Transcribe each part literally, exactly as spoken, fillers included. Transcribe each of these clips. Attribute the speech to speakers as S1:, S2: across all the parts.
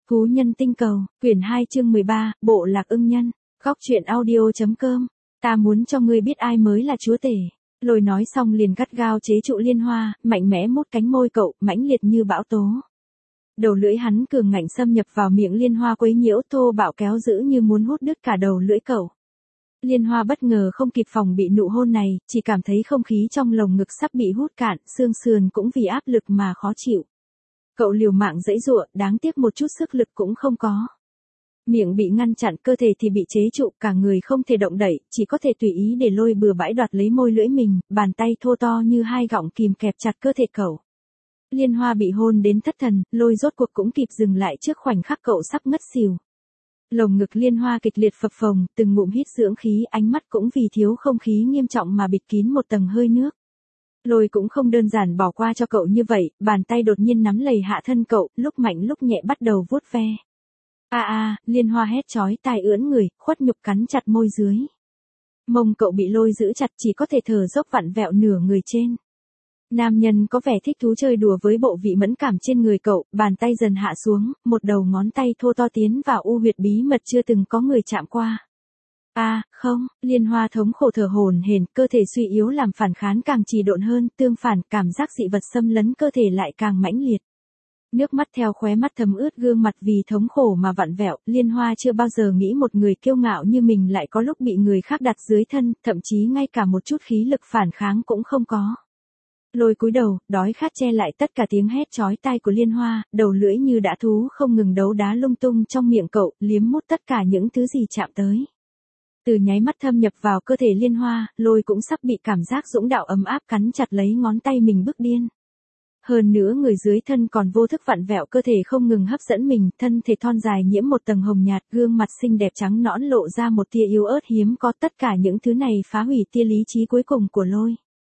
S1: Thú nhân tinh cầu, quyển hai chương mười ba, bộ lạc ưng nhân, góc truyện audio.com, ta muốn cho ngươi biết ai mới là chúa tể. Lôi nói xong liền gắt gao chế trụ Liên Hoa, mạnh mẽ mút cánh môi cậu, mãnh liệt như bão tố. Đầu lưỡi hắn cường ngạnh xâm nhập vào miệng Liên Hoa quấy nhiễu thô bạo kéo giữ như muốn hút đứt cả đầu lưỡi cậu. Liên Hoa bất ngờ không kịp phòng bị nụ hôn này, chỉ cảm thấy không khí trong lồng ngực sắp bị hút cạn, xương sườn cũng vì áp lực mà khó chịu. Cậu liều mạng giãy giụa, đáng tiếc một chút sức lực cũng không có. Miệng bị ngăn chặn, cơ thể thì bị chế trụ, cả người không thể động đậy, chỉ có thể tùy ý để Lôi bừa bãi đoạt lấy môi lưỡi mình, bàn tay thô to như hai gọng kìm kẹp chặt cơ thể cậu. Liên Hoa bị hôn đến thất thần, Lôi rốt cuộc cũng kịp dừng lại trước khoảnh khắc cậu sắp ngất xỉu. Lồng ngực Liên Hoa kịch liệt phập phồng, từng ngụm hít dưỡng khí, ánh mắt cũng vì thiếu không khí nghiêm trọng mà bịt kín một tầng hơi nước. Lôi cũng không đơn giản bỏ qua cho cậu như vậy, bàn tay đột nhiên nắm lầy hạ thân cậu, lúc mạnh lúc nhẹ bắt đầu vuốt ve. A a, Liên Hoa hét chói tai ưỡn người, khuất nhục cắn chặt môi dưới. Mông cậu bị Lôi giữ chặt, chỉ có thể thở dốc vặn vẹo nửa người trên. Nam nhân có vẻ thích thú chơi đùa với bộ vị mẫn cảm trên người cậu, bàn tay dần hạ xuống, một đầu ngón tay thô to tiến vào u huyệt bí mật chưa từng có người chạm qua. A, à, không, Liên Hoa thống khổ thở hổn hển, cơ thể suy yếu làm phản kháng càng trì độn hơn, tương phản, cảm giác dị vật xâm lấn cơ thể lại càng mãnh liệt. Nước mắt theo khóe mắt thấm ướt gương mặt vì thống khổ mà vặn vẹo, Liên Hoa chưa bao giờ nghĩ một người kiêu ngạo như mình lại có lúc bị người khác đặt dưới thân, thậm chí ngay cả một chút khí lực phản kháng cũng không có. Lôi cúi đầu, đói khát che lại tất cả tiếng hét chói tai của Liên Hoa, đầu lưỡi như dã thú không ngừng đấu đá lung tung trong miệng cậu, liếm mút tất cả những thứ gì chạm tới. Từ nháy mắt thâm nhập vào cơ thể Liên Hoa, Lôi cũng sắp bị cảm giác dũng đạo ấm áp cắn chặt lấy ngón tay mình bức điên. Hơn nữa người dưới thân còn vô thức vặn vẹo cơ thể không ngừng hấp dẫn mình, thân thể thon dài nhiễm một tầng hồng nhạt, gương mặt xinh đẹp trắng nõn lộ ra một tia yếu ớt hiếm có, tất cả những thứ này phá hủy tia lý trí cuối cùng của Lôi.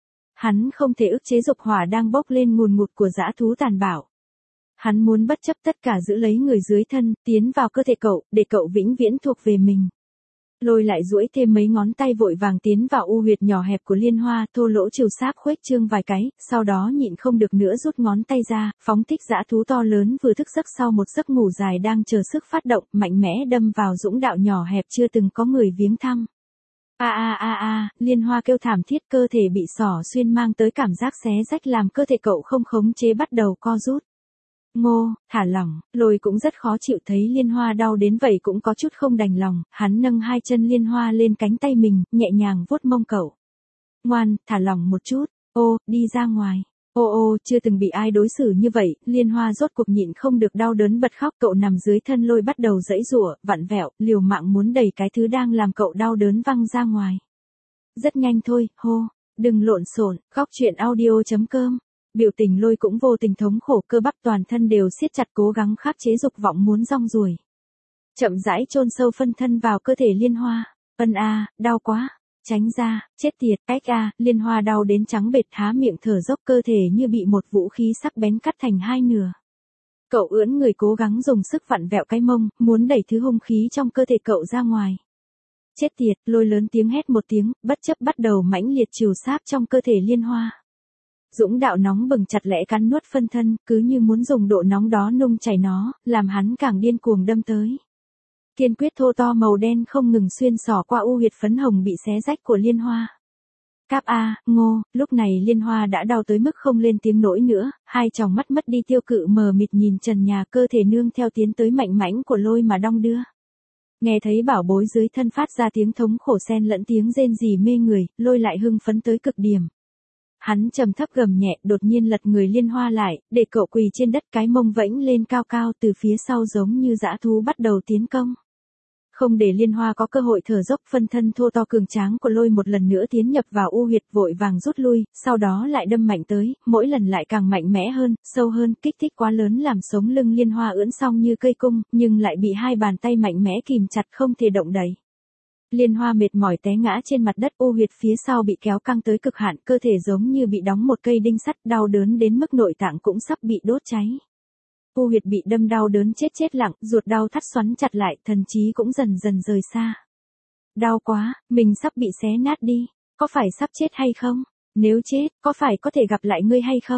S1: Hắn không thể ức chế dục hỏa đang bốc lên ngùn ngụt của dã thú tàn bạo. Hắn muốn bất chấp tất cả giữ lấy người dưới thân, tiến vào cơ thể cậu, để cậu vĩnh viễn thuộc về mình. Lôi lại duỗi thêm mấy ngón tay vội vàng tiến vào u huyệt nhỏ hẹp của Liên Hoa, thô lỗ chiều sáp khuếch trương vài cái, sau đó nhịn không được nữa rút ngón tay ra, phóng thích dã thú to lớn vừa thức giấc sau một giấc ngủ dài đang chờ sức phát động, mạnh mẽ đâm vào dũng đạo nhỏ hẹp chưa từng có người viếng thăm. A a a a, Liên Hoa kêu thảm thiết, cơ thể bị xỏ xuyên mang tới cảm giác xé rách làm cơ thể cậu không khống chế bắt đầu co rút. Ngô, thả lỏng, Lôi cũng rất khó chịu thấy Liên Hoa đau đến vậy cũng có chút không đành lòng, hắn nâng hai chân Liên Hoa lên cánh tay mình, nhẹ nhàng vuốt mông cậu. Ngoan, thả lỏng một chút, ô, đi ra ngoài. Ô ô, chưa từng bị ai đối xử như vậy, Liên Hoa rốt cuộc nhịn không được đau đớn bật khóc, cậu nằm dưới thân Lôi bắt đầu giãy giụa, vặn vẹo, liều mạng muốn đẩy cái thứ đang làm cậu đau đớn văng ra ngoài. Rất nhanh thôi, hô, đừng lộn xộn, góc truyện audio.com. Biểu tình Lôi cũng vô tình thống khổ, cơ bắp toàn thân đều siết chặt cố gắng khắc chế dục vọng muốn rong ruổi. Chậm rãi chôn sâu phân thân vào cơ thể Liên Hoa. Ân a, đau quá. Tránh ra, chết tiệt, ách a, Liên Hoa đau đến trắng bệch há miệng thở dốc, cơ thể như bị một vũ khí sắc bén cắt thành hai nửa. Cậu ưỡn người cố gắng dùng sức vặn vẹo cái mông, muốn đẩy thứ hung khí trong cơ thể cậu ra ngoài. Chết tiệt, Lôi lớn tiếng hét một tiếng, bất chấp bắt đầu mãnh liệt chiều sáp trong cơ thể Liên Hoa. Dũng đạo nóng bừng chặt lẽ cắn nuốt phân thân, cứ như muốn dùng độ nóng đó nung chảy nó, làm hắn càng điên cuồng đâm tới. Kiên quyết thô to màu đen không ngừng xuyên xỏ qua u huyệt phấn hồng bị xé rách của Liên Hoa. Cáp a, Ngô, lúc này Liên Hoa đã đau tới mức không lên tiếng nổi nữa, hai tròng mắt mất đi tiêu cự mờ mịt nhìn trần nhà, cơ thể nương theo tiến tới mạnh mãnh của Lôi mà đong đưa. Nghe thấy bảo bối dưới thân phát ra tiếng thống khổ xen lẫn tiếng rên rỉ mê người, Lôi lại hưng phấn tới cực điểm. Hắn trầm thấp gầm nhẹ, đột nhiên lật người Liên Hoa lại, để cậu quỳ trên đất, cái mông vẫy lên cao cao, từ phía sau giống như dã thú bắt đầu tiến công. Không để Liên Hoa có cơ hội thở dốc, phân thân thô to cường tráng của Lôi một lần nữa tiến nhập vào u huyệt, vội vàng rút lui, sau đó lại đâm mạnh tới, mỗi lần lại càng mạnh mẽ hơn, sâu hơn, kích thích quá lớn làm sống lưng Liên Hoa ưỡn xong như cây cung, nhưng lại bị hai bàn tay mạnh mẽ kìm chặt không thể động đậy. Liên Hoa mệt mỏi té ngã trên mặt đất, u huyệt phía sau bị kéo căng tới cực hạn, cơ thể giống như bị đóng một cây đinh sắt, đau đớn đến mức nội tạng cũng sắp bị đốt cháy. U huyệt bị đâm đau đớn chết chết lặng, ruột đau thắt xoắn chặt lại, thần trí cũng dần dần rời xa. Đau quá, mình sắp bị xé nát đi, có phải sắp chết hay không? Nếu chết, có phải có thể gặp lại ngươi hay không?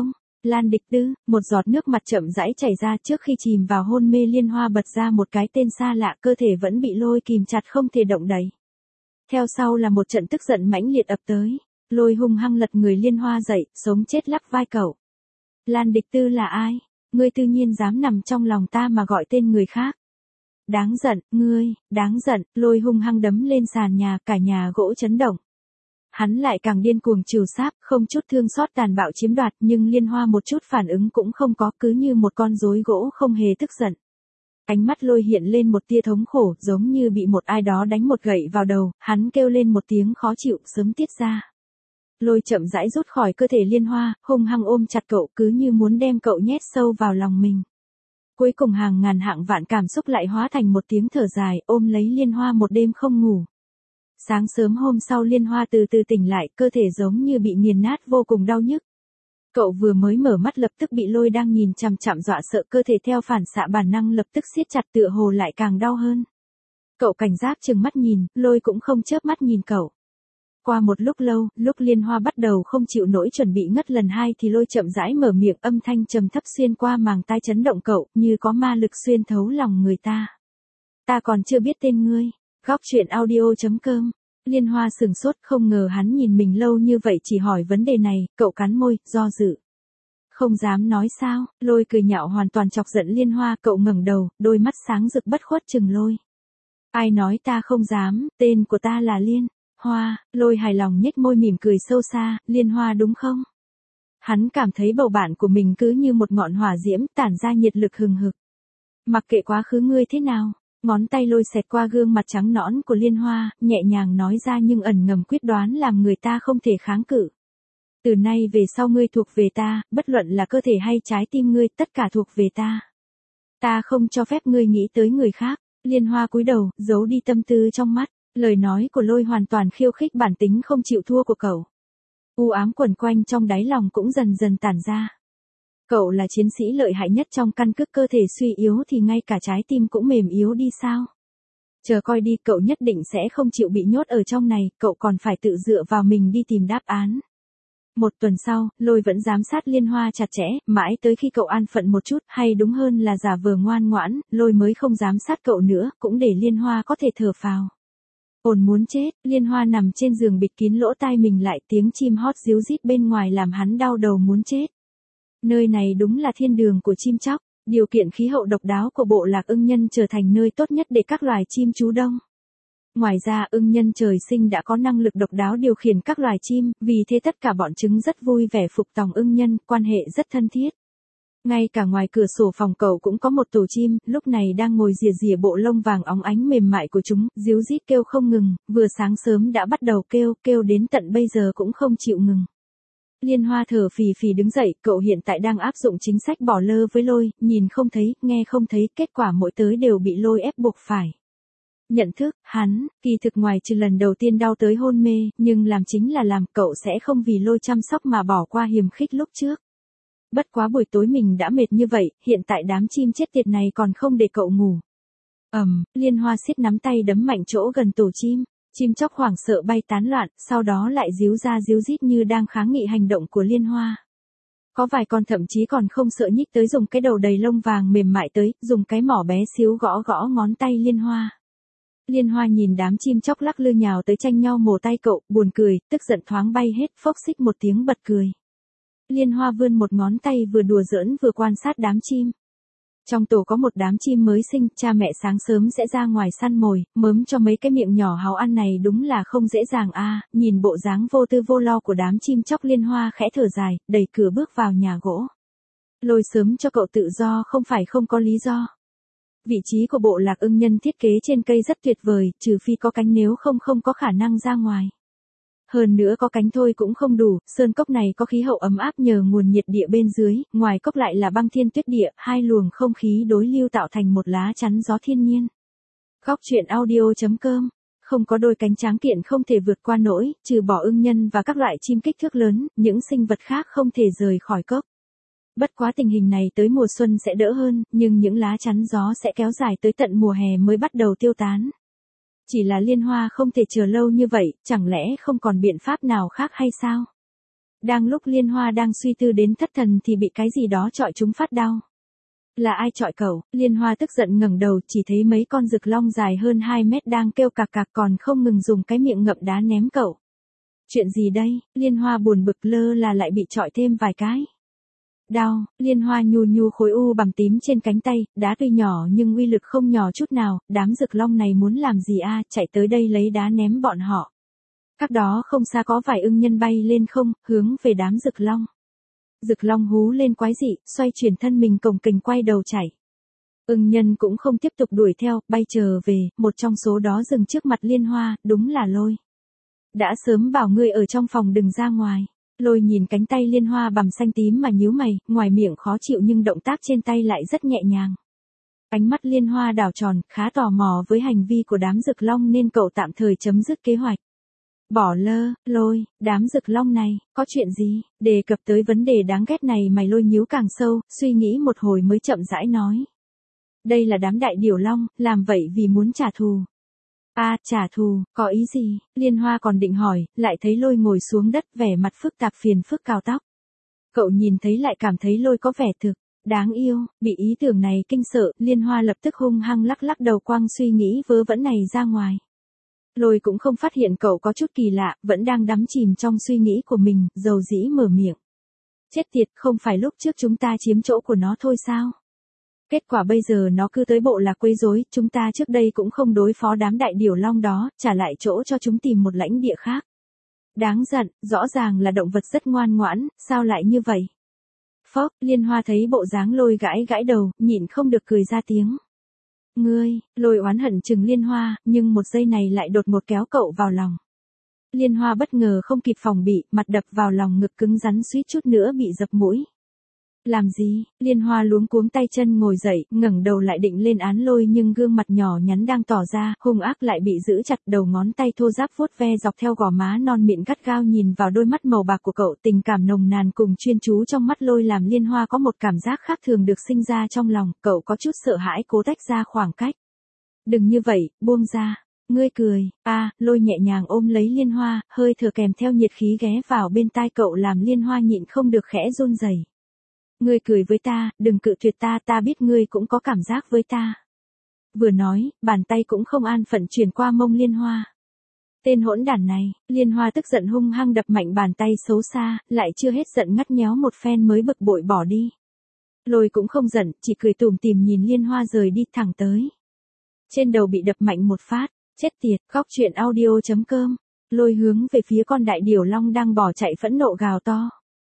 S1: Lan Địch Tư, một giọt nước mặt chậm rãi chảy ra trước khi chìm vào hôn mê Liên Hoa bật ra một cái tên xa lạ, cơ thể vẫn bị lôi kìm chặt không thể động đậy. Theo sau là một trận tức giận mãnh liệt ập tới, lôi hung hăng lật người Liên Hoa dậy, sống chết lắc vai cậu. Lan Địch Tư là ai? Ngươi tự nhiên dám nằm trong lòng ta mà gọi tên người khác. Đáng giận, ngươi, đáng giận, lôi hung hăng đấm lên sàn nhà, cả nhà gỗ chấn động. Hắn lại càng điên cuồng trừ sáp, không chút thương xót tàn bạo chiếm đoạt, nhưng Liên Hoa một chút phản ứng cũng không có, cứ như một con rối gỗ không hề tức giận. Ánh mắt lôi hiện lên một tia thống khổ, giống như bị một ai đó đánh một gậy vào đầu, hắn kêu lên một tiếng khó chịu, sớm tiết ra. Lôi chậm rãi rút khỏi cơ thể Liên Hoa, hung hăng ôm chặt cậu, cứ như muốn đem cậu nhét sâu vào lòng mình. Cuối cùng hàng ngàn hạng vạn cảm xúc lại hóa thành một tiếng thở dài, ôm lấy Liên Hoa một đêm không ngủ. Sáng sớm hôm sau Liên Hoa từ từ tỉnh lại, cơ thể giống như bị nghiền nát vô cùng đau nhức. Cậu vừa mới mở mắt lập tức bị lôi đang nhìn chằm chằm dọa sợ, cơ thể theo phản xạ bản năng lập tức siết chặt, tựa hồ lại càng đau hơn. Cậu cảnh giác trừng mắt nhìn, lôi cũng không chớp mắt nhìn cậu. Qua một lúc lâu, lúc Liên Hoa bắt đầu không chịu nổi chuẩn bị ngất lần hai thì lôi chậm rãi mở miệng, âm thanh trầm thấp xuyên qua màng tai chấn động cậu, như có ma lực xuyên thấu lòng người ta. Ta còn chưa biết tên ngươi. Góc truyện audio chấm com. Liên Hoa sừng sốt, không ngờ hắn nhìn mình lâu như vậy chỉ hỏi vấn đề này, cậu cắn môi, do dự. Không dám nói sao, lôi cười nhạo hoàn toàn chọc giận Liên Hoa, cậu ngẩng đầu, đôi mắt sáng rực bất khuất chừng lôi. Ai nói ta không dám, tên của ta là Liên Hoa, lôi hài lòng nhếch môi mỉm cười sâu xa, Liên Hoa đúng không? Hắn cảm thấy bầu bạn của mình cứ như một ngọn hỏa diễm, tản ra nhiệt lực hừng hực. Mặc kệ quá khứ ngươi thế nào. Ngón tay lôi xẹt qua gương mặt trắng nõn của Liên Hoa, nhẹ nhàng nói ra nhưng ẩn ngầm quyết đoán làm người ta không thể kháng cự. Từ nay về sau ngươi thuộc về ta, bất luận là cơ thể hay trái tim ngươi, tất cả thuộc về ta. Ta không cho phép ngươi nghĩ tới người khác. Liên Hoa cúi đầu, giấu đi tâm tư trong mắt, lời nói của lôi hoàn toàn khiêu khích bản tính không chịu thua của cậu. U ám quẩn quanh trong đáy lòng cũng dần dần tản ra. Cậu là chiến sĩ lợi hại nhất trong căn cứ, cơ thể suy yếu thì ngay cả trái tim cũng mềm yếu đi sao? Chờ coi đi, cậu nhất định sẽ không chịu bị nhốt ở trong này, cậu còn phải tự dựa vào mình đi tìm đáp án. Một tuần sau, lôi vẫn giám sát Liên Hoa chặt chẽ, mãi tới khi cậu an phận một chút, hay đúng hơn là giả vờ ngoan ngoãn, lôi mới không giám sát cậu nữa, cũng để Liên Hoa có thể thở phào. Ồn muốn chết, Liên Hoa nằm trên giường bịt kín lỗ tai mình lại, tiếng chim hót ríu rít bên ngoài làm hắn đau đầu muốn chết. Nơi này đúng là thiên đường của chim chóc, điều kiện khí hậu độc đáo của bộ lạc ưng nhân trở thành nơi tốt nhất để các loài chim trú đông. Ngoài ra ưng nhân trời sinh đã có năng lực độc đáo điều khiển các loài chim, vì thế tất cả bọn chúng rất vui vẻ phục tòng ưng nhân, quan hệ rất thân thiết. Ngay cả ngoài cửa sổ phòng cậu cũng có một tổ chim, lúc này đang ngồi rìa rìa bộ lông vàng óng ánh mềm mại của chúng, ríu rít kêu không ngừng, vừa sáng sớm đã bắt đầu kêu, kêu đến tận bây giờ cũng không chịu ngừng. Liên Hoa thở phì phì đứng dậy, cậu hiện tại đang áp dụng chính sách bỏ lơ với lôi, nhìn không thấy, nghe không thấy, kết quả mỗi tới đều bị lôi ép buộc phải. Nhận thức, hắn, kỳ thực ngoài trừ lần đầu tiên đau tới hôn mê, nhưng làm chính là làm, cậu sẽ không vì lôi chăm sóc mà bỏ qua hiềm khích lúc trước. Bất quá buổi tối mình đã mệt như vậy, hiện tại đám chim chết tiệt này còn không để cậu ngủ. Ầm, um, Liên Hoa siết nắm tay đấm mạnh chỗ gần tổ chim. Chim chóc hoảng sợ bay tán loạn, sau đó lại ríu ra ríu rít như đang kháng nghị hành động của Liên Hoa. Có vài con thậm chí còn không sợ nhích tới dùng cái đầu đầy lông vàng mềm mại tới, dùng cái mỏ bé xíu gõ gõ ngón tay Liên Hoa. Liên Hoa nhìn đám chim chóc lắc lư nhào tới tranh nhau mổ tay cậu, buồn cười, tức giận thoáng bay hết, phốc xích một tiếng bật cười. Liên Hoa vươn một ngón tay vừa đùa giỡn vừa quan sát đám chim. Trong tổ có một đám chim mới sinh, cha mẹ sáng sớm sẽ ra ngoài săn mồi, mớm cho mấy cái miệng nhỏ háo ăn này đúng là không dễ dàng a. À, nhìn bộ dáng vô tư vô lo của đám chim chóc Liên Hoa khẽ thở dài, đẩy cửa bước vào nhà gỗ. Lôi sớm cho cậu tự do không phải không có lý do. Vị trí của bộ lạc ưng nhân thiết kế trên cây rất tuyệt vời, trừ phi có cánh nếu không không có khả năng ra ngoài. Hơn nữa có cánh thôi cũng không đủ, sơn cốc này có khí hậu ấm áp nhờ nguồn nhiệt địa bên dưới, ngoài cốc lại là băng thiên tuyết địa, hai luồng không khí đối lưu tạo thành một lá chắn gió thiên nhiên. Góc truyện audio chấm com, không có đôi cánh tráng kiện không thể vượt qua nổi, trừ bỏ ưng nhân và các loại chim kích thước lớn, những sinh vật khác không thể rời khỏi cốc. Bất quá tình hình này tới mùa xuân sẽ đỡ hơn, nhưng những lá chắn gió sẽ kéo dài tới tận mùa hè mới bắt đầu tiêu tán. Chỉ là Liên Hoa không thể chờ lâu như vậy, chẳng lẽ không còn biện pháp nào khác hay sao? Đang lúc Liên Hoa đang suy tư đến thất thần thì bị cái gì đó chọi trúng phát đau. Là ai chọi cậu? Liên Hoa tức giận ngẩng đầu, chỉ thấy mấy con rực long dài hơn hai mét đang kêu cạc cạc còn không ngừng dùng cái miệng ngậm đá ném cậu. Chuyện gì đây? Liên Hoa buồn bực lơ là lại bị chọi thêm vài cái. Đau, Liên Hoa nhu nhu khối u bầm tím trên cánh tay, đá tuy nhỏ nhưng uy lực không nhỏ chút nào, đám rực long này muốn làm gì a? À, chạy tới đây lấy đá ném bọn họ. Cách đó không xa có vài ưng nhân bay lên không, hướng về đám rực long. Rực long hú lên quái dị, xoay chuyển thân mình cồng kềnh quay đầu chạy. Ưng nhân cũng không tiếp tục đuổi theo, bay trở về, một trong số đó dừng trước mặt Liên Hoa, đúng là Lôi. Đã sớm bảo ngươi ở trong phòng đừng ra ngoài. Lôi nhìn cánh tay Liên Hoa bằm xanh tím mà nhíu mày, ngoài miệng khó chịu nhưng động tác trên tay lại rất nhẹ nhàng. Ánh mắt Liên Hoa đảo tròn, khá tò mò với hành vi của đám rực long nên cậu tạm thời chấm dứt kế hoạch. Bỏ lơ, Lôi, đám rực long này, có chuyện gì? Đề cập tới vấn đề đáng ghét này mày Lôi nhíu càng sâu, suy nghĩ một hồi mới chậm rãi nói. Đây là đám đại điểu long, làm vậy vì muốn trả thù. A, à, trả thù, có ý gì? Liên Hoa còn định hỏi, lại thấy Lôi ngồi xuống đất vẻ mặt phức tạp phiền phức cào tóc. Cậu nhìn thấy lại cảm thấy Lôi có vẻ thực đáng yêu, bị ý tưởng này kinh sợ, Liên Hoa lập tức hung hăng lắc lắc đầu quăng suy nghĩ vớ vẩn này ra ngoài. Lôi cũng không phát hiện cậu có chút kỳ lạ, vẫn đang đắm chìm trong suy nghĩ của mình, dầu dĩ mở miệng. Chết tiệt, không phải lúc trước chúng ta chiếm chỗ của nó thôi sao? Kết quả bây giờ nó cứ tới bộ là quấy rối, chúng ta trước đây cũng không đối phó đám đại điểu long đó, trả lại chỗ cho chúng tìm một lãnh địa khác. Đáng giận, rõ ràng là động vật rất ngoan ngoãn, sao lại như vậy? Phốc, Liên Hoa thấy bộ dáng Lôi gãi gãi đầu, nhịn không được cười ra tiếng. Ngươi, Lôi oán hận chừng Liên Hoa, nhưng một giây này lại đột ngột kéo cậu vào lòng. Liên Hoa bất ngờ không kịp phòng bị, mặt đập vào lòng ngực cứng rắn suýt chút nữa bị dập mũi. Làm gì? Liên Hoa luống cuống tay chân ngồi dậy, ngẩng đầu lại định lên án Lôi nhưng gương mặt nhỏ nhắn đang tỏ ra, hung ác lại bị giữ chặt, đầu ngón tay thô ráp vuốt ve dọc theo gò má non mịn gắt gao nhìn vào đôi mắt màu bạc của cậu, tình cảm nồng nàn cùng chuyên chú trong mắt Lôi làm Liên Hoa có một cảm giác khác thường được sinh ra trong lòng, cậu có chút sợ hãi cố tách ra khoảng cách. Đừng như vậy, buông ra. Ngươi cười, a, à, Lôi nhẹ nhàng ôm lấy Liên Hoa, hơi thở kèm theo nhiệt khí ghé vào bên tai cậu làm Liên Hoa nhịn không được khẽ run rẩy. Ngươi cười với ta, đừng cự tuyệt ta, ta biết ngươi cũng có cảm giác với ta. Vừa nói, bàn tay cũng không an phận chuyển qua mông Liên Hoa. Tên hỗn đản này, Liên Hoa tức giận hung hăng đập mạnh bàn tay xấu xa, lại chưa hết giận ngắt nhéo một phen mới bực bội bỏ đi. Lôi cũng không giận, chỉ cười tủm tỉm nhìn Liên Hoa rời đi thẳng tới. Trên đầu bị đập mạnh một phát, chết tiệt, góc truyện audio chấm com. Lôi hướng về phía con đại điểu long đang bỏ chạy phẫn nộ gào to.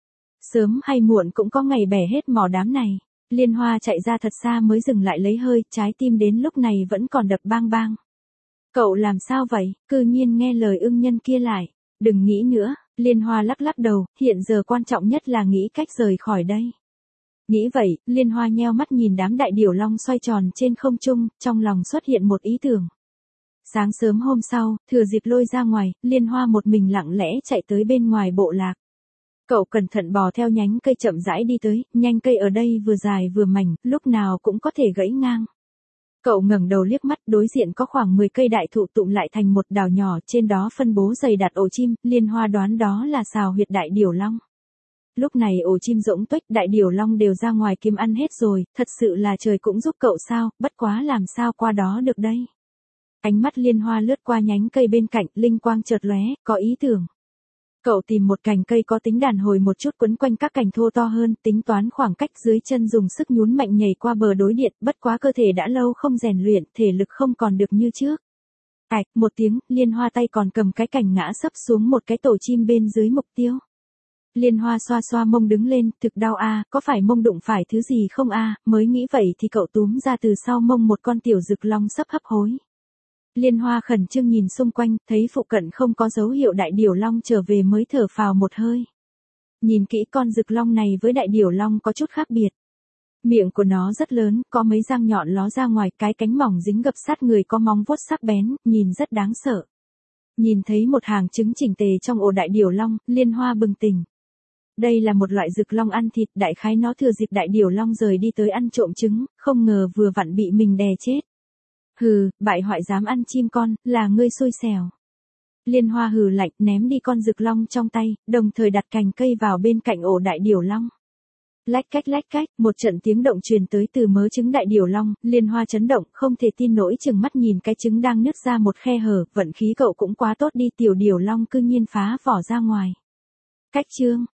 S1: Sớm hay muộn cũng có ngày bẻ hết mỏ đám này. Liên Hoa chạy ra thật xa mới dừng lại lấy hơi, trái tim đến lúc này vẫn còn đập bang bang. Cậu làm sao vậy, cư nhiên nghe lời ưng nhân kia lại. Đừng nghĩ nữa, Liên Hoa lắc lắc đầu, hiện giờ quan trọng nhất là nghĩ cách rời khỏi đây. Nghĩ vậy, Liên Hoa nheo mắt nhìn đám đại điểu long xoay tròn trên không trung, trong lòng xuất hiện một ý tưởng. Sáng sớm hôm sau, thừa dịp Lôi ra ngoài, Liên Hoa một mình lặng lẽ chạy tới bên ngoài bộ lạc. Cậu cẩn thận bò theo nhánh cây chậm rãi đi tới, nhánh cây ở đây vừa dài vừa mảnh, lúc nào cũng có thể gãy ngang. Cậu ngẩng đầu liếc mắt, đối diện có khoảng mười cây đại thụ tụm lại thành một đảo nhỏ, trên đó phân bố dày đặt ổ chim, Liên Hoa đoán đó là sào huyệt đại điểu long. Lúc này ổ chim rỗng tuếch, đại điểu long đều ra ngoài kiếm ăn hết rồi, thật sự là trời cũng giúp cậu sao, bất quá làm sao qua đó được đây. Ánh mắt Liên Hoa lướt qua nhánh cây bên cạnh, linh quang chợt lóe, có ý tưởng. Cậu tìm một cành cây có tính đàn hồi một chút quấn quanh các cành thô to hơn, tính toán khoảng cách dưới chân dùng sức nhún mạnh nhảy qua bờ đối điện, bất quá cơ thể đã lâu không rèn luyện, thể lực không còn được như trước. Ạch, một tiếng, Liên Hoa tay còn cầm cái cành ngã sấp xuống một cái tổ chim bên dưới mục tiêu. Liên Hoa xoa xoa mông đứng lên, thực đau a, à, có phải mông đụng phải thứ gì không a, à? Mới nghĩ vậy thì cậu túm ra từ sau mông một con tiểu rực long sắp hấp hối. Liên Hoa khẩn trương nhìn xung quanh, thấy phụ cận không có dấu hiệu đại điểu long trở về mới thở phào một hơi. Nhìn kỹ con rực long này với đại điểu long có chút khác biệt. Miệng của nó rất lớn, có mấy răng nhọn ló ra ngoài, cái cánh mỏng dính gập sát người có móng vuốt sắc bén, nhìn rất đáng sợ. Nhìn thấy một hàng trứng chỉnh tề trong ổ đại điểu long, Liên Hoa bừng tỉnh. Đây là một loại rực long ăn thịt, đại khái nó thừa dịp đại điểu long rời đi tới ăn trộm trứng, không ngờ vừa vặn bị mình đè chết. Hừ, bại hoại dám ăn chim con, là ngươi xui xẻo. Liên Hoa hừ lạnh ném đi con rực long trong tay, đồng thời đặt cành cây vào bên cạnh ổ đại điểu long. Lách cách lách cách, một trận tiếng động truyền tới từ mớ trứng đại điểu long, Liên Hoa chấn động, không thể tin nổi chừng mắt nhìn cái trứng đang nứt ra một khe hở, vận khí cậu cũng quá tốt đi, tiểu điểu long cư nhiên phá vỏ ra ngoài. Cách chương